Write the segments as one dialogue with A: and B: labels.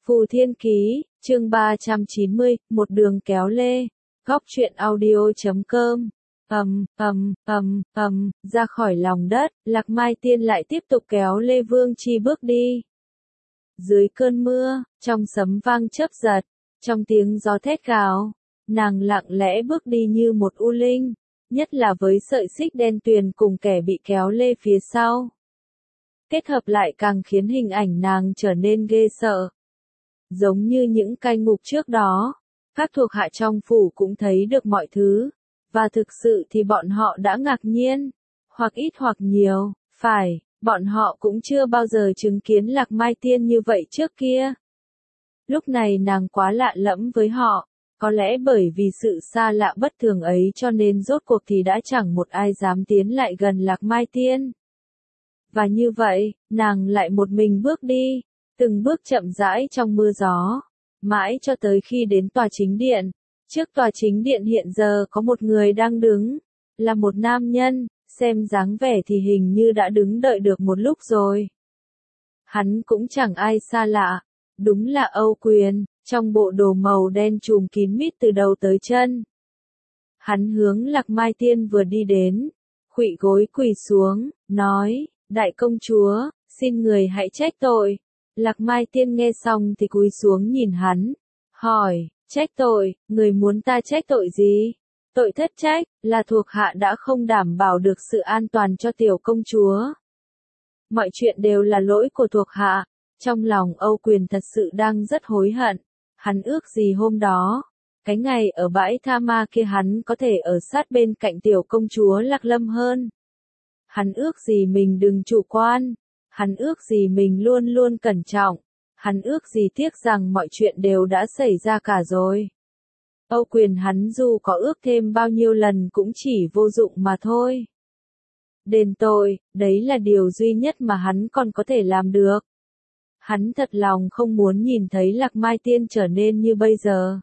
A: Phù Thiên Ký, chương 390, một đường kéo lê. Góc truyện audio.com. Ra khỏi lòng đất, Lạc Mai Tiên lại tiếp tục kéo Lê Vương Chi bước đi. Dưới cơn mưa, trong sấm vang chớp giật, trong tiếng gió thét gào, nàng lặng lẽ bước đi như một u linh, nhất là với sợi xích đen tuyền cùng kẻ bị kéo lê phía sau. Kết hợp lại càng khiến hình ảnh nàng trở nên ghê sợ. Giống như những cai ngục trước đó, các thuộc hạ trong phủ cũng thấy được mọi thứ, và thực sự thì bọn họ đã ngạc nhiên, hoặc ít hoặc nhiều, phải, bọn họ cũng chưa bao giờ chứng kiến Lạc Mai Tiên như vậy trước kia. Lúc này nàng quá lạ lẫm với họ, có lẽ bởi vì sự xa lạ bất thường ấy cho nên rốt cuộc thì đã chẳng một ai dám tiến lại gần Lạc Mai Tiên. Và như vậy, nàng lại một mình bước đi, từng bước chậm rãi trong mưa gió, mãi cho tới khi đến tòa chính điện. Trước tòa chính điện hiện giờ có một người đang đứng, là một nam nhân, xem dáng vẻ thì hình như đã đứng đợi được một lúc rồi. Hắn cũng chẳng ai xa lạ, đúng là Âu Quyền, trong bộ đồ màu đen trùm kín mít từ đầu tới chân. Hắn hướng Lạc Mai Tiên vừa đi đến, khuỵu gối quỳ xuống, nói, đại công chúa, xin người hãy trách tội. Lạc Mai Tiên nghe xong thì cúi xuống nhìn hắn, hỏi, trách tội, người muốn ta trách tội gì? Tội thất trách, là thuộc hạ đã không đảm bảo được sự an toàn cho tiểu công chúa. Mọi chuyện đều là lỗi của thuộc hạ. Trong lòng Âu Quyền thật sự đang rất hối hận. Hắn ước gì hôm đó, cái ngày ở bãi Tha Ma kia hắn có thể ở sát bên cạnh tiểu công chúa Lạc Lâm hơn. Hắn ước gì mình đừng chủ quan. Hắn ước gì mình luôn luôn cẩn trọng. Hắn ước gì tiếc rằng mọi chuyện đều đã xảy ra cả rồi. Âu Quyền hắn dù có ước thêm bao nhiêu lần cũng chỉ vô dụng mà thôi. Đền tội, đấy là điều duy nhất mà hắn còn có thể làm được. Hắn thật lòng không muốn nhìn thấy Lạc Mai Tiên trở nên như bây giờ.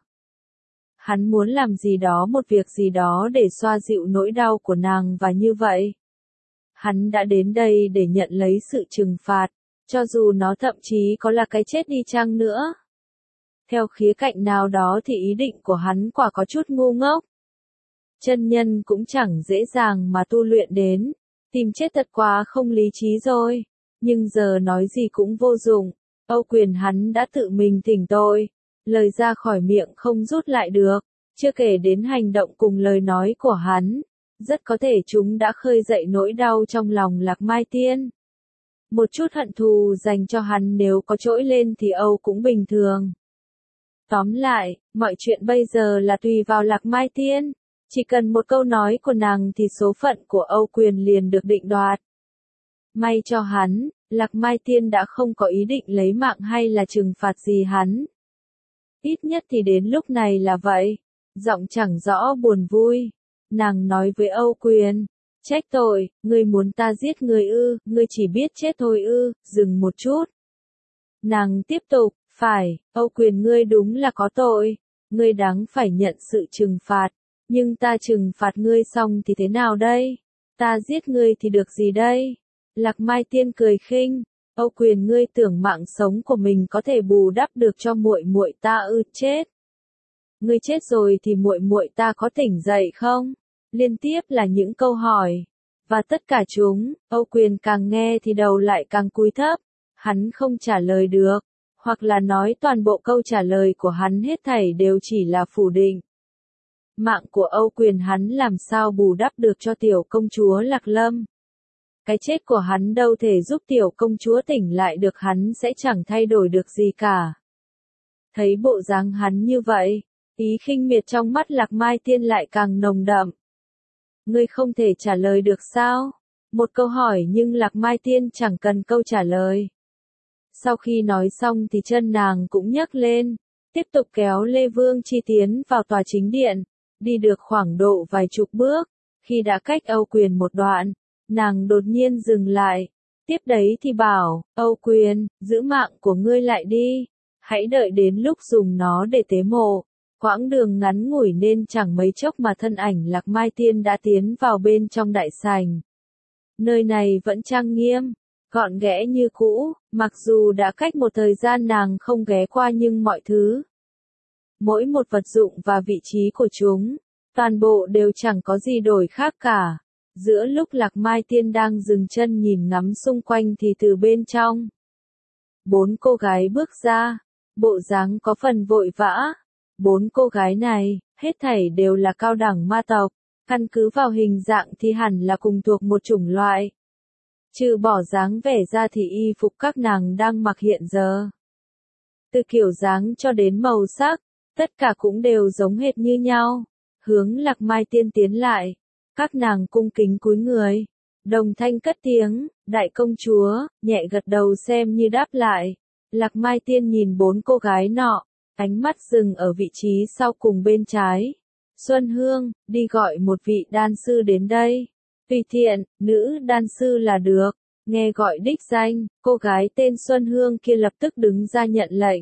A: Hắn muốn làm gì đó, một việc gì đó để xoa dịu nỗi đau của nàng, và như vậy, hắn đã đến đây để nhận lấy sự trừng phạt, cho dù nó thậm chí có là cái chết đi chăng nữa. Theo khía cạnh nào đó thì ý định của hắn quả có chút ngu ngốc. Chân nhân cũng chẳng dễ dàng mà tu luyện đến, tìm chết thật quá không lý trí rồi. Nhưng giờ nói gì cũng vô dụng, Âu Quyền hắn đã tự mình thỉnh tội, lời ra khỏi miệng không rút lại được, chưa kể đến hành động cùng lời nói của hắn, rất có thể chúng đã khơi dậy nỗi đau trong lòng Lạc Mai Tiên. Một chút hận thù dành cho hắn nếu có trỗi lên thì Âu cũng bình thường. Tóm lại, mọi chuyện bây giờ là tùy vào Lạc Mai Tiên, chỉ cần một câu nói của nàng thì số phận của Âu Quyền liền được định đoạt. May cho hắn, Lạc Mai Tiên đã không có ý định lấy mạng hay là trừng phạt gì hắn. Ít nhất thì đến lúc này là vậy. Giọng chẳng rõ buồn vui. Nàng nói với Âu Quyền, trách tội, ngươi muốn ta giết ngươi ư, ngươi chỉ biết chết thôi ư, dừng một chút. Nàng tiếp tục, phải, Âu Quyền ngươi đúng là có tội, ngươi đáng phải nhận sự trừng phạt, nhưng ta trừng phạt ngươi xong thì thế nào đây? Ta giết ngươi thì được gì đây? Lạc Mai Tiên cười khinh, Âu Quyền ngươi tưởng mạng sống của mình có thể bù đắp được cho muội muội ta ư? Chết. Ngươi chết rồi thì muội muội ta có tỉnh dậy không? Liên tiếp là những câu hỏi, và tất cả chúng, Âu Quyền càng nghe thì đầu lại càng cúi thấp, hắn không trả lời được, hoặc là nói toàn bộ câu trả lời của hắn hết thảy đều chỉ là phủ định. Mạng của Âu Quyền hắn làm sao bù đắp được cho tiểu công chúa Lạc Lâm? Cái chết của hắn đâu thể giúp tiểu công chúa tỉnh lại được, hắn sẽ chẳng thay đổi được gì cả. Thấy bộ dáng hắn như vậy, ý khinh miệt trong mắt Lạc Mai Tiên lại càng nồng đậm. Ngươi không thể trả lời được sao? Một câu hỏi nhưng Lạc Mai Tiên chẳng cần câu trả lời. Sau khi nói xong thì chân nàng cũng nhấc lên, tiếp tục kéo Lê Vương Chi tiến vào tòa chính điện, đi được khoảng độ vài chục bước, khi đã cách Âu Quyền một đoạn, nàng đột nhiên dừng lại, tiếp đấy thì bảo, Âu Quyền, giữ mạng của ngươi lại đi, hãy đợi đến lúc dùng nó để tế mộ. Quãng đường ngắn ngủi nên chẳng mấy chốc mà thân ảnh Lạc Mai Tiên đã tiến vào bên trong đại sảnh. Nơi này vẫn trang nghiêm, gọn ghẽ như cũ, mặc dù đã cách một thời gian nàng không ghé qua nhưng mọi thứ, mỗi một vật dụng và vị trí của chúng, toàn bộ đều chẳng có gì đổi khác cả. Giữa lúc Lạc Mai Tiên đang dừng chân nhìn ngắm xung quanh thì từ bên trong, 4 cô gái bước ra, bộ dáng có phần vội vã. 4 cô gái này, hết thảy đều là cao đẳng ma tộc, căn cứ vào hình dạng thì hẳn là cùng thuộc một chủng loại. Trừ bỏ dáng vẻ ra thì y phục các nàng đang mặc hiện giờ, từ kiểu dáng cho đến màu sắc, tất cả cũng đều giống hệt như nhau. Hướng Lạc Mai Tiên tiến lại, các nàng cung kính cúi người, đồng thanh cất tiếng, đại công chúa, nhẹ gật đầu xem như đáp lại. Lạc Mai Tiên nhìn 4 cô gái nọ, ánh mắt dừng ở vị trí sau cùng bên trái. Xuân Hương, đi gọi một vị đan sư đến đây. Tùy tiện, nữ đan sư là được. Nghe gọi đích danh, cô gái tên Xuân Hương kia lập tức đứng ra nhận lệnh.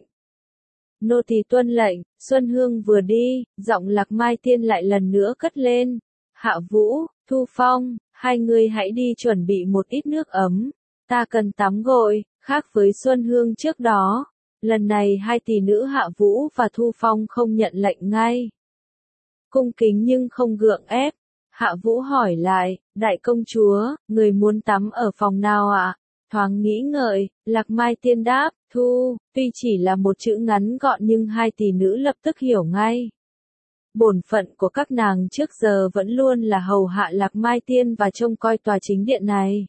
A: Nô tỳ tuân lệnh. Xuân Hương vừa đi, giọng Lạc Mai Tiên lại lần nữa cất lên. Hạ Vũ, Thu Phong, hai người hãy đi chuẩn bị một ít nước ấm. Ta cần tắm gội. Khác với Xuân Hương trước đó, lần này hai tỷ nữ Hạ Vũ và Thu Phong không nhận lệnh ngay. Cung kính nhưng không gượng ép. Hạ Vũ hỏi lại, đại công chúa, người muốn tắm ở phòng nào ạ? Thoáng nghĩ ngợi, Lạc Mai Tiên đáp, Thu, tuy chỉ là một chữ ngắn gọn nhưng hai tỷ nữ lập tức hiểu ngay. Bổn phận của các nàng trước giờ vẫn luôn là hầu hạ Lạc Mai Tiên và trông coi tòa chính điện này.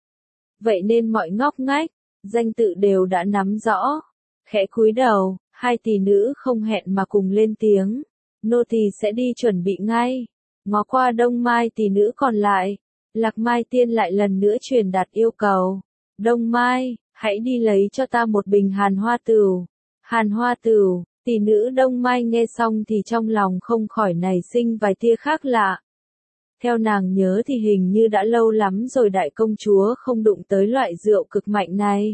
A: Vậy nên mọi ngóc ngách, danh tự đều đã nắm rõ. Khẽ cúi đầu, hai tỷ nữ không hẹn mà cùng lên tiếng. Nô tỳ sẽ đi chuẩn bị ngay. Ngó qua Đông Mai tỷ nữ còn lại, Lạc Mai Tiên lại lần nữa truyền đạt yêu cầu. Đông Mai, hãy đi lấy cho ta một bình hàn hoa tửu. Hàn hoa tửu, tỷ nữ Đông Mai nghe xong thì trong lòng không khỏi nảy sinh vài tia khác lạ. Theo nàng nhớ thì hình như đã lâu lắm rồi đại công chúa không đụng tới loại rượu cực mạnh này.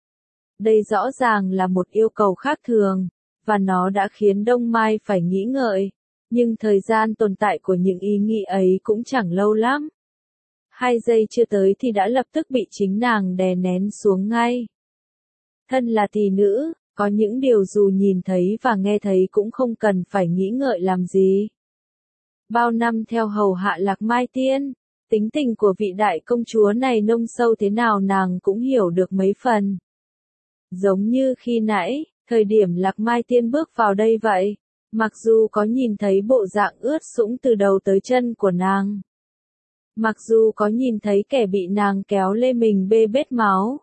A: Đây rõ ràng là một yêu cầu khác thường, và nó đã khiến Đông Mai phải nghĩ ngợi. Nhưng thời gian tồn tại của những ý nghĩ ấy cũng chẳng lâu lắm. 2 giây chưa tới thì đã lập tức bị chính nàng đè nén xuống ngay. Thân là tỷ nữ, có những điều dù nhìn thấy và nghe thấy cũng không cần phải nghĩ ngợi làm gì. Bao năm theo hầu hạ Lạc Mai Tiên, tính tình của vị đại công chúa này nông sâu thế nào nàng cũng hiểu được mấy phần. Giống như khi nãy, thời điểm Lạc Mai Tiên bước vào đây vậy, mặc dù có nhìn thấy bộ dạng ướt sũng từ đầu tới chân của nàng. Mặc dù có nhìn thấy kẻ bị nàng kéo lê mình bê bết máu.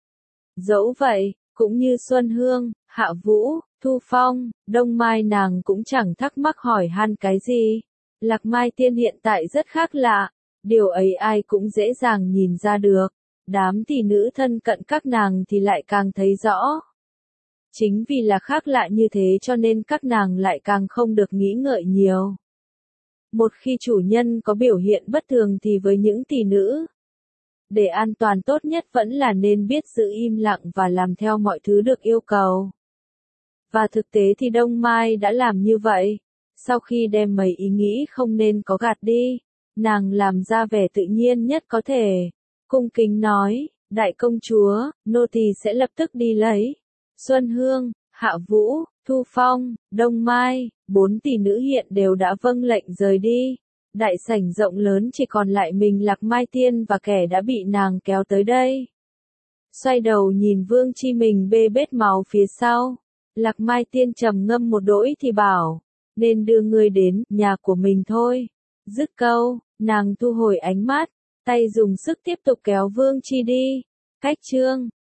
A: Dẫu vậy, cũng như Xuân Hương, Hạ Vũ, Thu Phong, Đông Mai nàng cũng chẳng thắc mắc hỏi han cái gì. Lạc Mai Tiên hiện tại rất khác lạ, điều ấy ai cũng dễ dàng nhìn ra được. Đám tỷ nữ thân cận các nàng thì lại càng thấy rõ. Chính vì là khác lạ như thế cho nên các nàng lại càng không được nghĩ ngợi nhiều. Một khi chủ nhân có biểu hiện bất thường thì với những tỷ nữ, để an toàn tốt nhất vẫn là nên biết giữ im lặng và làm theo mọi thứ được yêu cầu. Và thực tế thì Đông Mai đã làm như vậy. Sau khi đem mấy ý nghĩ không nên có gạt đi, nàng làm ra vẻ tự nhiên nhất có thể. Cung kính nói, đại công chúa, nô tỳ sẽ lập tức đi lấy. Xuân Hương, Hạ Vũ, Thu Phong, Đông Mai, 4 tỷ nữ hiện đều đã vâng lệnh rời đi. Đại sảnh rộng lớn chỉ còn lại mình Lạc Mai Tiên và kẻ đã bị nàng kéo tới đây. Xoay đầu nhìn Vương Chi mình bê bết máu phía sau. Lạc Mai Tiên trầm ngâm một đỗi thì bảo, nên đưa người đến nhà của mình thôi. Dứt câu, nàng thu hồi ánh mắt, tay dùng sức tiếp tục kéo Vương Chi đi. Cách chương